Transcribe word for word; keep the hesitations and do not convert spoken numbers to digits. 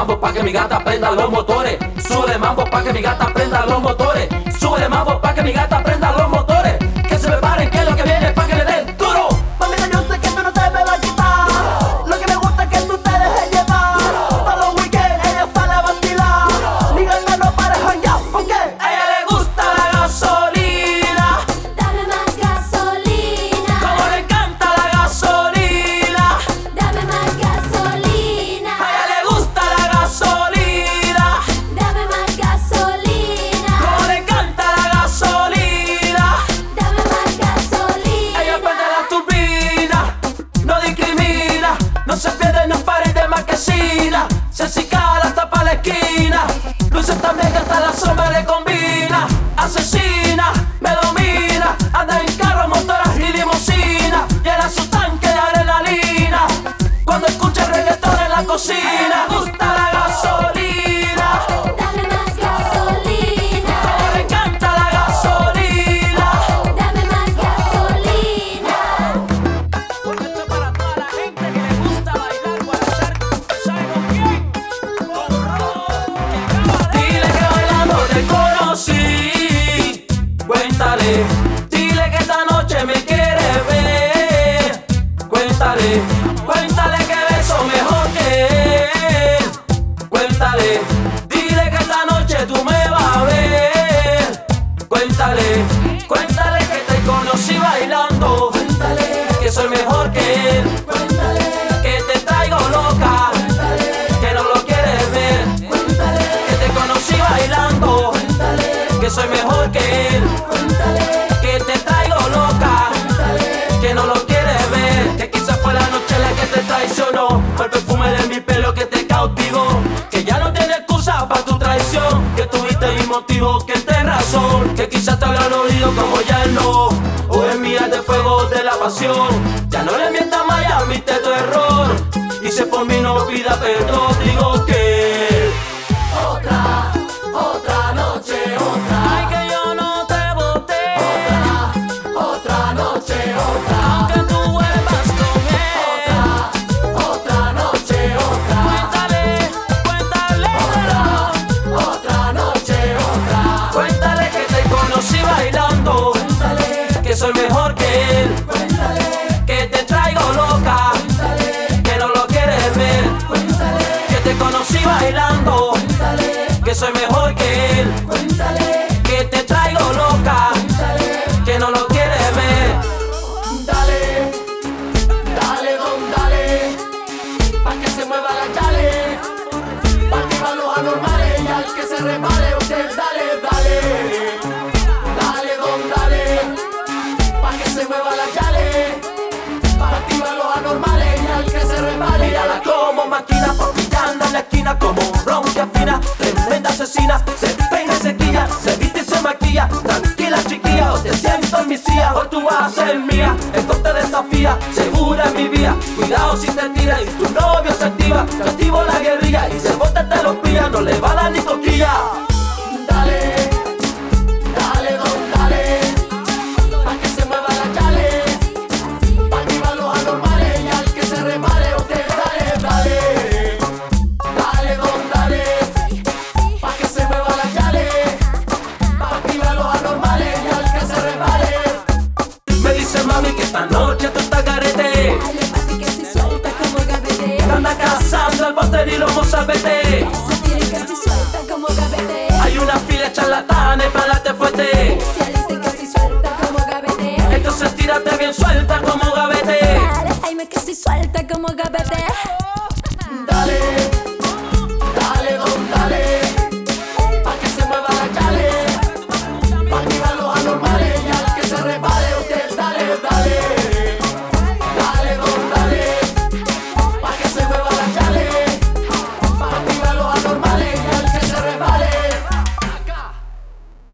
mambo pa' que mi gata prenda los motores. Súbele mambo pa' que mi gata prenda los motores. Súbele mambo pa' que mi gata prenda los motores. Que se preparen que es lo que viene pa' que le den duro. Mamita, yo sé que tú no te me vas a quitar. Lo que me gusta es que tú te dejes llevar. Para los weekends ella sale a vacilar. Mi gata no para de janguear, ¿por qué? A ella le gusta la gasolina. Dame más gasolina. Como le encanta la gasolina. Dame más gasolina. A ella le gusta la gasolina. Dame más gasolina. Como le encanta la gasolina. Dame más gasolina. Ella prende la turbina, no discrimina, no se pierde en un party de marquesina. Se acicala hasta pa' la esquina, luces también que hasta la sombra le combina. Asesina, me domina, anda en carro, motoras y limusina. Llena su tanque de adrenalina, cuando escucha el reggaetón en la cocina. Le gusta la gasolina, Dame más gasolina. como le encanta la gasolina. Dame más gasolina. Porque esto es para toda la gente que le gusta bailar, guardar, ¿sabe con quién? Con Ron, que acaba de... Dile que bailando te conocí. Cuéntale, dile que esta noche me quiere ver. Cuéntale, cuéntale que beso mejor que él. Cuéntale, dile que esta noche tú me vas a ver. Cuéntale, cuéntale que te conocí bailando. Cuéntale que soy mejor que él. Cuéntale que te traigo loca. Cuéntale que no lo quieres ver. Cuéntale que te conocí bailando. Cuéntale que soy mejor que él. Cuéntale que te traigo loca. Cuéntale que no lo quieres ver. Que quizás fue la noche la que te traicionó. Fue el perfume de mi pelo que te cautivó. Que ya no tiene excusa para tu traición. Que tuviste mi motivo, que te razón. Que quizás te habrán oído como ya él no. O es mía de fuego de la pasión. Ya no le mientas más, ya admite tu error. Y si por mí no pida perdón, digo que Otra, otra noche, otra. ay, que yo no te boté. Otra, otra noche, otra. Aunque tú vuelvas con él. Otra noche, otra. Cuéntale, cuéntale. Otra noche, otra. Cuéntale que te conocí bailando. Cuéntale, Que soy mejor que él. cuéntale, Que te traigo loca. cuéntale, Que no lo quieres ver. cuéntale, Que te conocí bailando. cuéntale, Que soy mejor que él. cuéntale, Que te traigo loca. cuéntale. Que no lo quieres ver. Dale, dale, don, dale, pa' que se mueva la chale, pa' activar los anormales y al que se resbale usted dale, dale, dale, don, dale, pa' que se mueva la chale, pa' activar los anormales y al que se resbale. Mírala como máquina, pillando en la esquina como un ron que afina. Tremenda asesina, se peina y se quilla, se viste y se maquilla. Tranquila chiquilla, hoy te siento en mi silla. Hoy tú vas a ser mía, esto te desafía, segura en mi vía. Cuidado si te tiras y tu novio se activa. Yo activo la guerrilla y se bota te los pilla, no le va a dar ni cosquilla. Dale, dale, don, dale, pa' que se mueva la chale, pa' activar los anormales y al que se resbale usted dale, dale, dale, don, dale, pa' que se mueva la chale, pa' activar los anormales y al que se resbale. Me dice mami que esta noche tú estás garete. Dale papi que estoy suelta como gavete. Te anda cazando el bote y los mozalbete. Esa tiene que estoy suelta como gavete. Hay una fila de charlatanes, párate fuerte. Se alisten que estoy suelta como gavete. Entonces tírate bien suelta como gavete. Dale Jaime que estoy suelta como gavete.